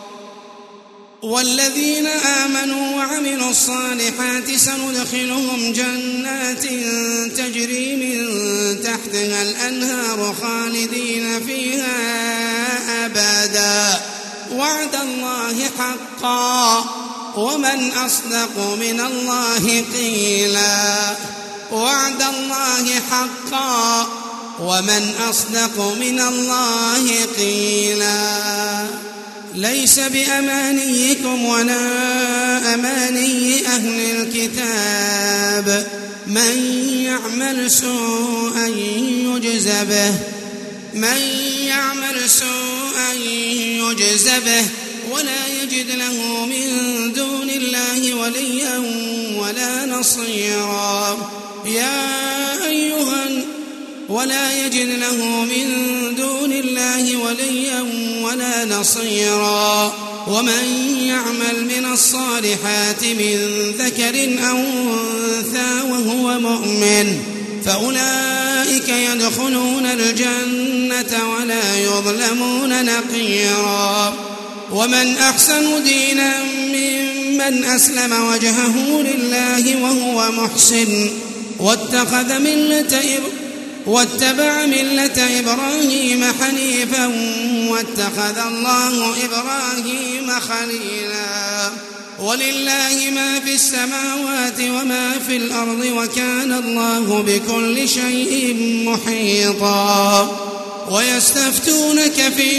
والذين آمنوا وعملوا الصالحات سندخلهم جنات تجري من تحتها الأنهار خالدين فيها أبدا وعد الله حقا ومن أصدق من الله قيلا وعد الله حقا ومن أصدق من الله قيلا ليس بأمانيكم ولا أماني أهل الكتاب من يعمل سوءا يجز به من يعمل سوءا يجز به ولا يجد له من دون الله وليا ولا نصيرا يا أيها ولا يجد له من دون الله وليا ولا نصيرا ومن يعمل من الصالحات من ذكر أو أنثى وهو مؤمن فأولئك يدخلون الجنة ولا يظلمون نقيرا ومن أحسن دينا ممن أسلم وجهه لله وهو محسن واتخذ ملة واتبع ملة إبراهيم حنيفا واتخذ الله إبراهيم خليلا ولله ما في السماوات وما في الأرض وكان الله بكل شيء محيطا ويستفتونك في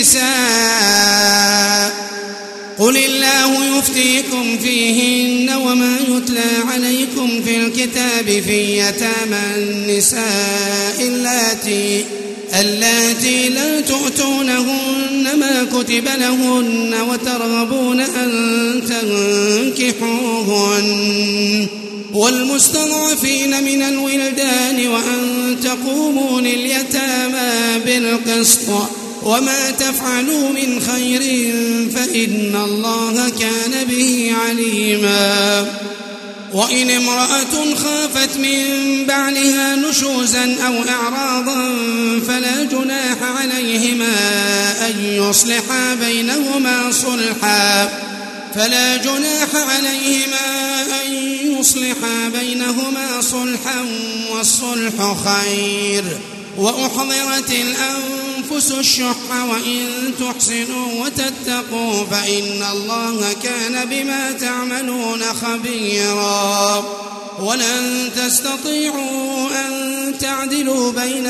النساء قل الله يفتيكم فيهن وما يتلى عليكم في الكتاب في يتامى النساء اللاتي اللاتي لا تؤتونهن ما كتب لهن وترغبون أن تنكحوهن والمستضعفين من الولدان وأن تقوموا لليتامى بالقسط وما تفعلوا من خير فإن الله كان به عليما وإن امرأة خافت من بعلها نشوزا أو إعراضا فلا جناح عليهما أن يصلحا بينهما صلحا فلا جناح عليهما أن يصلحا بينهما صلحا والصلح خير وأحضرت الأنفس الشح وإن تحسنوا وتتقوا فإن الله كان بما تعملون خبيرا ولن تستطيعوا أن تعدلوا بين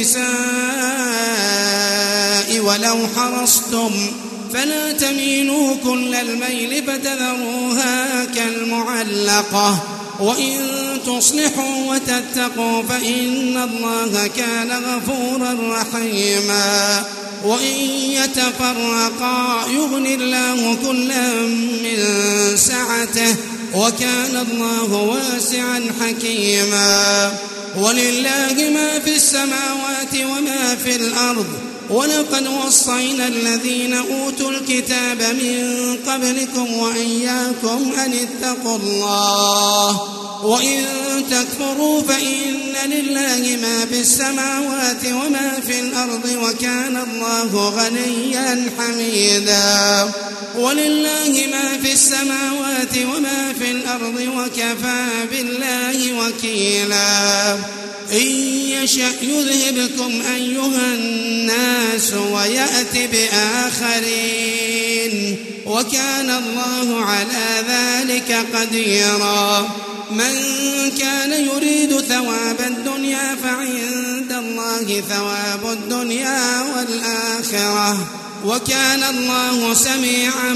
النساء ولو حرصتم فلا تميلوا كل الميل فتذروها كالمعلقة وإن تصلحوا وتتقوا فإن الله كان غفورا رحيما وإن يتفرقا يغن الله كلا من سعته وكان الله واسعا حكيما ولله ما في السماوات وما في الأرض ولقد وصينا الذين أوتوا الكتاب من قبلكم وإياكم أن اتقوا الله وإن تكفروا فإن لله ما في السماوات وما في الأرض وكان الله غنيا حميدا ولله ما في السماوات وما في الأرض وكفى بالله وكيلا إن يشأ يذهبكم أيها الناس ويأت بآخرين وكان الله على ذلك قديرا من كان يريد ثواب الدنيا فعند الله ثواب الدنيا والآخرة وكان الله سميعا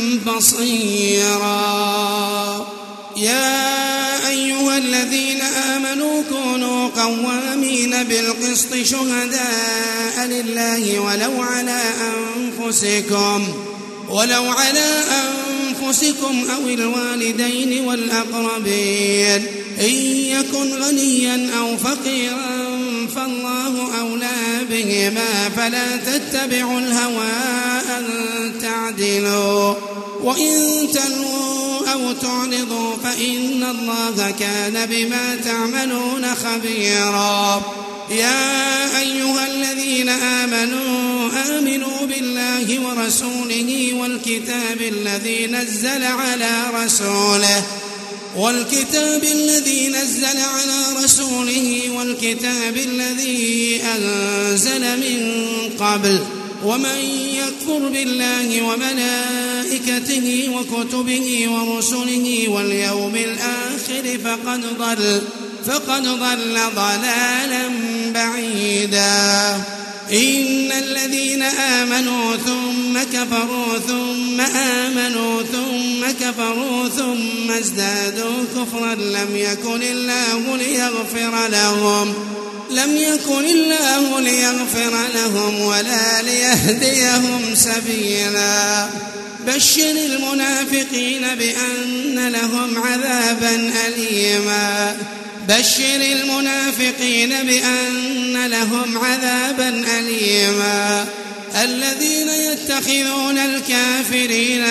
بصيرا يا أيها الذين آمنوا كونوا قوامين بالقسط شهداء لله ولو على أنفسكم ولو على أنفسكم أو الوالدين والأقربين إن يكن غنيا أو فقيرا فالله أولى بهما فلا تتبعوا الهوى أن تعدلوا وإن تلووا أو تعرضوا فإن الله كان بما تعملون خبيرا يا أيها الذين آمنوا آمنوا بالله ورسوله والكتاب الذي نزل على رسوله والكتاب الذي نزل على رسوله والكتاب الذي أنزل من قبل ومن يكفر بالله وملائكته وكتبه ورسله واليوم الآخر فقد ضل فقد ضل ضلالا بعيدا إن الذين آمنوا ثم كفروا ثم آمنوا ثم كفروا ثم ازدادوا كفرا لم يكن الله ليغفر لهم لم يكن الله ليغفر لهم ولا ليهديهم سبيلا بشر المنافقين بأن لهم عذابا أليما بشر المنافقين بأن لهم عذابا أليما الذين يتخذون الكافرين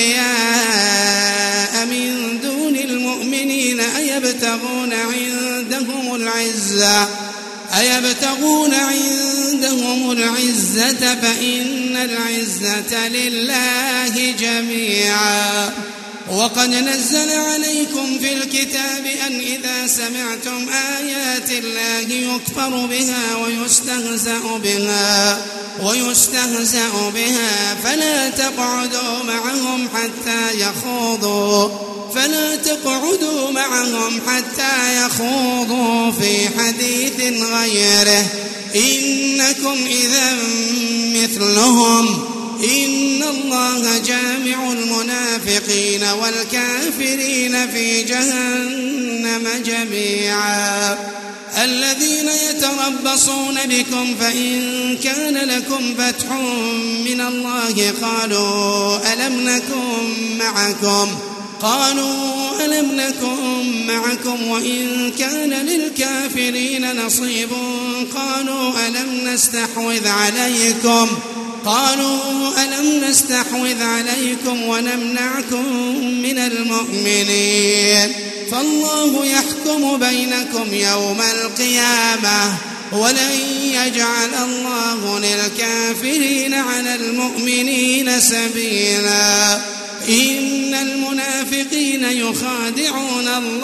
أولياء من دون المؤمنين أيبتغون عندهم العزة أيبتغون عندهم العزة فإن العزة لله جميعا وقد نزل عليكم في الكتاب أن إذا سمعتم آيات الله يكفر بها ويستهزأ بها ويستهزأ بها فلا تقعدوا معهم حتى يخوضوا فلا تقعدوا معهم حتى يخوضوا في حديث غيره إنكم إذا مثلهم إن الله جامع المنافقين والكافرين في جهنم جميعا الذين يتربصون بكم فإن كان لكم فتح من الله قالوا ألم نكن معكم قالوا ألم نكن معكم وإن كان للكافرين نصيب قالوا ألم نستحوذ عليكم قالوا ألم نستحوذ عليكم ونمنعكم من المؤمنين فالله يحكم بينكم يوم القيامة ولن يجعل الله للكافرين على المؤمنين سبيلا إن المنافقين يخادعون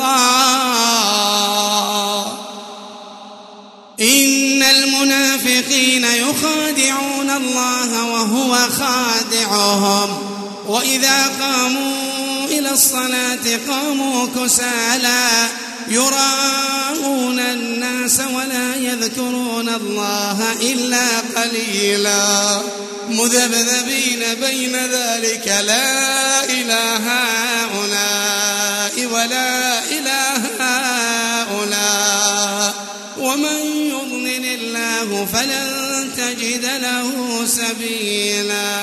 الله إن المنافقين يخادعون الله وهو خادعهم وإذا قاموا إلى الصلاة قاموا كسالى يراءون الناس ولا يذكرون الله إلا قليلا مذبذبين بين ذلك لا إله هؤلاء ولا إله هؤلاء ومن يضلل الله فلن تجد له سبيلا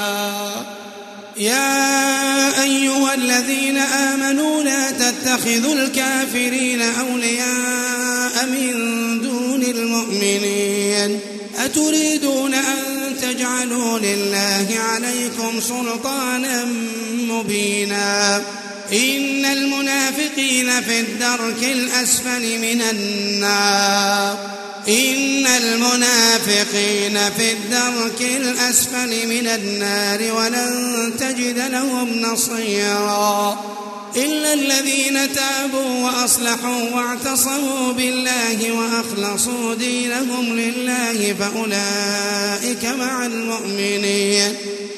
يا أيها الذين آمنوا لا تتخذوا الكافرين أولياء من دون المؤمنين أتريدون أن تجعلوا لله عليكم سلطانا مبينا إن المنافقين في الدرك الأسفل من النار إن المنافقين في الدرك الأسفل من النار ولن تجد لهم نصيرا إلا الذين تابوا وأصلحوا واعتصموا بالله وأخلصوا دينهم لله فأولئك مع المؤمنين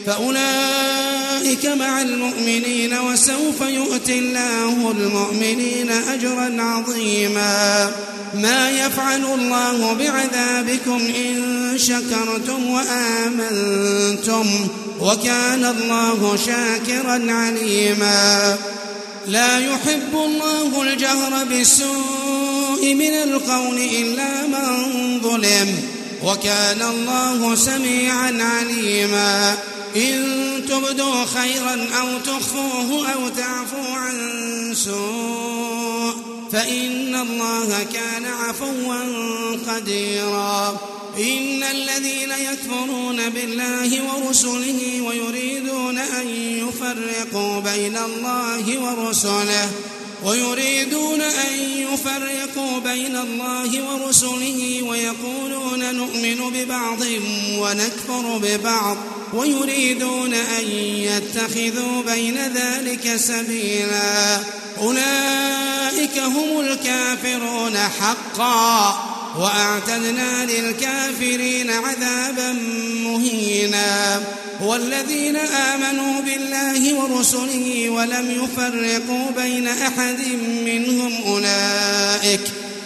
فأولئك مع المؤمنين وسوف يؤتي الله المؤمنين أجرا عظيما ما يفعل الله بعذابكم إن شكرتم وآمنتم وكان الله شاكرا عليما لا يحب الله الجهر بالسوء من القول إلا من ظلم وكان الله سميعا عليما إن تبدوا خيرا أو تخفوه أو تعفو عن سوء فإن الله كان عفوا قديرا إن الذين يكفرون بالله ورسله ويريدون أن يفرقوا بين الله ورسله ويريدون أن يفرقوا بين الله ورسله ويقولون نؤمن ببعض ونكفر ببعض ويريدون أن يتخذوا بين ذلك سبيلا أولئك هم الكافرون حقا وأعتدنا للكافرين عذابا مهينا والذين آمنوا بالله ورسله ولم يفرقوا بين أحد منهم أولئك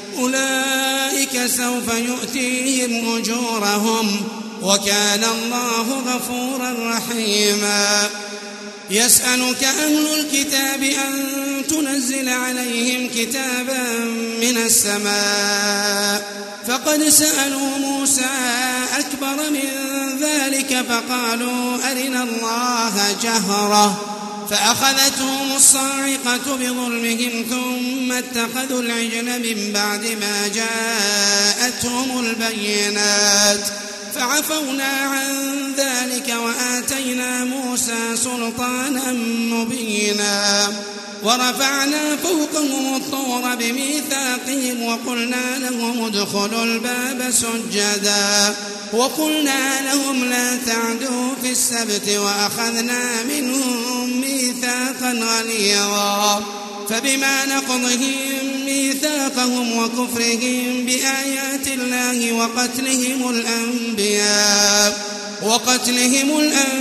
أولئك سوف يؤتيهم أجورهم وكان الله غفورا رحيما يسألك أهل الكتاب أن تنزل عليهم كتابا من السماء فقد سألوا موسى أكبر من ذلك فقالوا أرنا الله جهرة فأخذتهم الصاعقة بظلمهم ثم اتخذوا العجل من بعد ما جاءتهم البينات فعفونا عن ذلك وآتينا موسى سلطانا مبينا ورفعنا فوقهم الطور بميثاقهم وقلنا لهم ادخلوا الباب سجدا وقلنا لهم لا تعدوا في السبت وأخذنا منهم ميثاقا غليظا فبما نقضهم ميثاقهم وكفرهم بآيات الله وقتلهم الأنبياء وقتلهم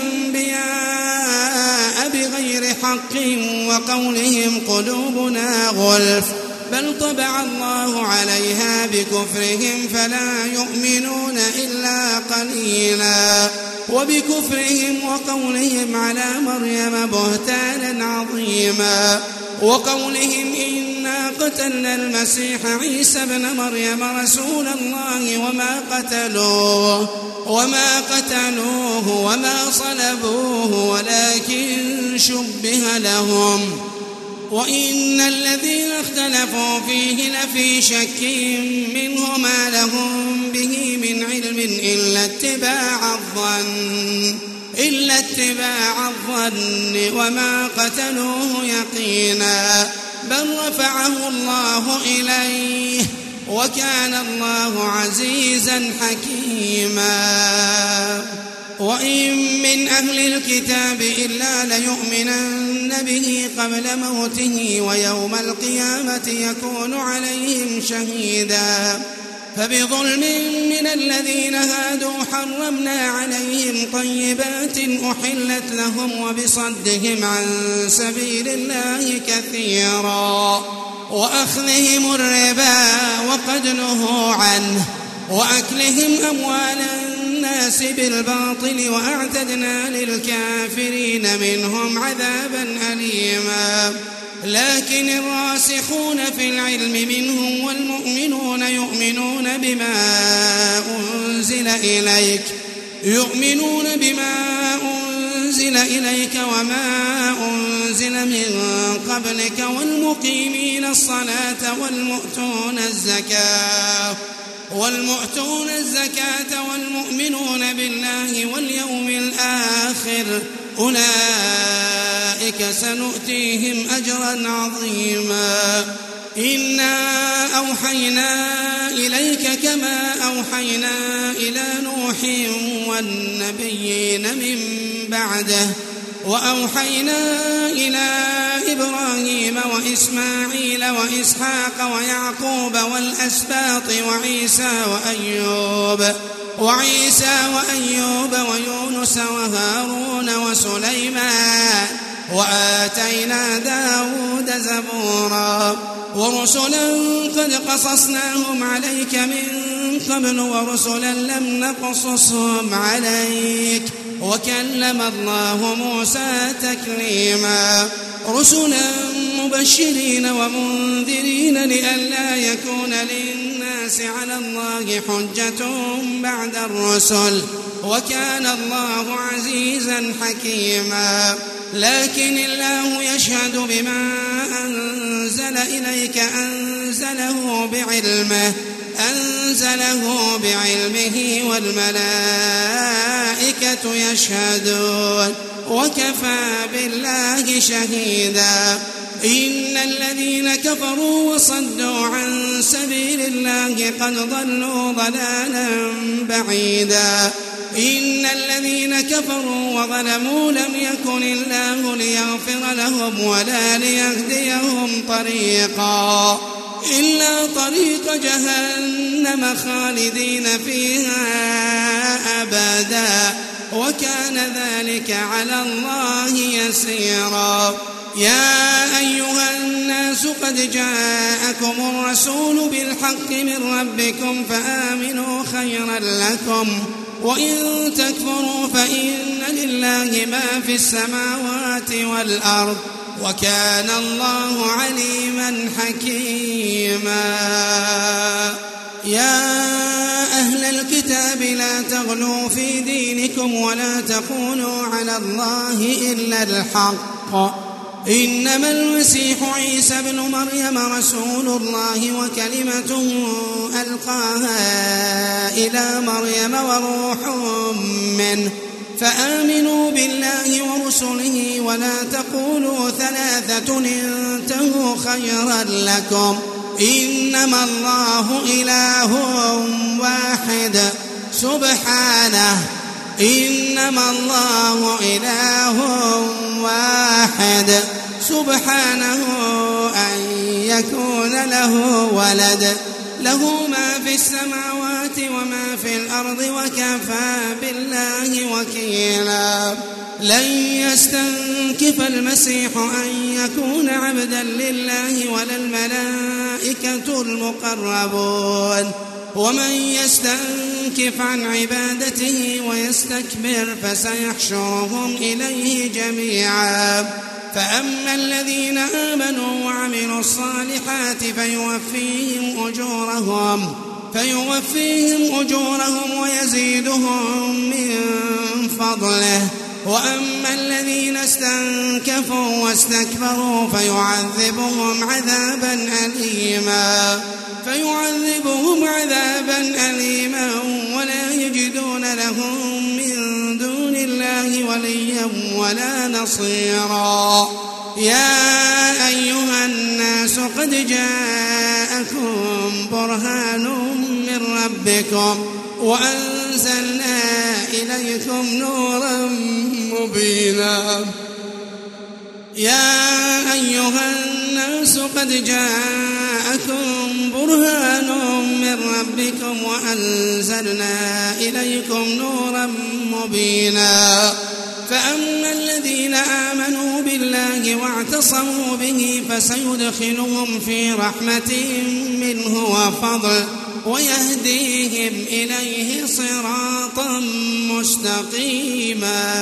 الأنبياء بغير حق وقولهم قلوبنا غلف بل طبع الله عليها بكفرهم فلا يؤمنون إلا قليلا وبكفرهم وقولهم على مريم بهتانا عظيما وقولهم إنا قتلنا المسيح عيسى ابن مريم رسول الله وما قتلوه وما قتلوه وما صلبوه ولكن شبه لهم وإن الذين اختلفوا فيه لفي شك منه ما لهم به من علم إلا اتباع الظن إلا اتباع الظن وما قتلوه يقينا بل رفعه الله إليه وكان الله عزيزا حكيما وإن من أهل الكتاب إلا ليؤمنن به قبل موته ويوم القيامة يكون عليهم شهيدا فبظلم من الذين هادوا حرمنا عليهم طيبات أحلت لهم وبصدهم عن سبيل الله كثيرا وأخذهم الربا وقد نهوا عنه وأكلهم أموال الناس بالباطل وأعتدنا للكافرين منهم عذابا أليما لكن الراسخون في العلم منهم والمؤمنون يؤمنون بما أنزل إليك يؤمنون بما أنزل إليك وما أنزل من قبلك والمقيمين الصلاة والمؤتون الزكاة والمؤتون الزكاة والمؤمنون بالله واليوم الآخر أولئك سنؤتيهم أجرا عظيما إنا أوحينا إليك كما أوحينا إلى نوح والنبيين من بعده وأوحينا إلى إبراهيم وإسماعيل وإسحاق ويعقوب والأسباط وعيسى وأيوب وعيسى وأيوب ويونس وهارون وسليمان وآتينا داود زبورا ورسلا قد قصصناهم عليك من قبل ورسلا لم نقصصهم عليك وكلم الله موسى تكليما رسلا مبشرين ومنذرين لئلا يكون للناس على الله حجة بعد الرسل وكان الله عزيزا حكيما لكن الله يشهد بما أنزل إليك أنزله بعلمه أنزله بعلمه والملائكة يشهدون وكفى بالله شهيدا إن الذين كفروا وصدوا عن سبيل الله قد ضلوا ضلالا بعيدا إن الذين كفروا وظلموا لم يكن الله ليغفر لهم ولا ليهديهم طريقا إلا طريق جهنم خالدين فيها أبدا وكان ذلك على الله يسيرا يا أيها الناس قد جاءكم الرسول بالحق من ربكم فآمنوا خيرا لكم وإن تكفروا فإن لله ما في السماوات والأرض وكان الله عليما حكيما. يا أهل الكتاب لا تغلوا في دينكم ولا تقولوا على الله إلا الحق إنما المسيح عيسى بن مريم رسول الله وكلمته ألقاها إلى مريم وروح منه فآمنوا بالله ورسله ولا تقولوا ثلاثة انتهوا خيرا لكم إنما الله إله واحد سبحانه إنما الله إله واحد سبحانه أن يكون له ولد له ما في السماوات وما في الأرض وكفى بالله وكيلا. لن يستنكف المسيح أن يكون عبدا لله ولا الملائكة المقربون ومن يستنكف عن عبادته ويستكبر فسيحشرهم إليه جميعا. فأما الذين آمنوا وعملوا الصالحات فيوفيهم أجورهم فيوفيهم أجورهم ويزيدهم من فضله وأما الذين استنكفوا واستكبروا فيعذبهم عذابا أليما فيعذبهم عذابا أليما ولا يجدون لهم من دون الله وليا ولا نصيرا. يا أيها الناس قد جاءكم برهان من ربكم وأنزلنا إليكم نورا مبينا. يا أيها الناس قد جاءكم برهان من ربكم وأنزلنا إليكم نورا مبينا. فأما الذين آمنوا بالله واعتصموا به فسيدخلهم في رحمة منه وفضل ويهديهم إليه صراطا مستقيما.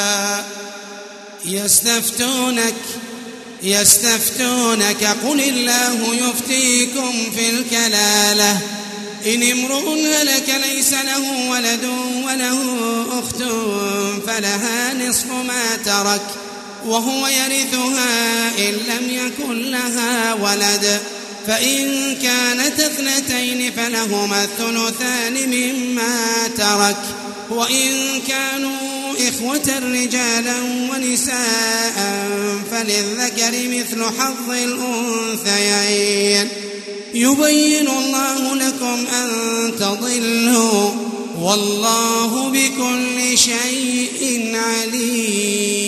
يستفتونك يستفتونك قل الله يفتيكم في الكلالة إن امرؤ هلك ليس له ولد وله أخت فلها نصف ما ترك وهو يرثها إن لم يكن لها ولد فإن كانت اثنتين فلهما الثلثان مما ترك وإن كانوا إخوة رجالا ونساء فللذكر مثل حظ الأنثيين يبين الله لكم أن تضلوا والله بكل شيء عليم.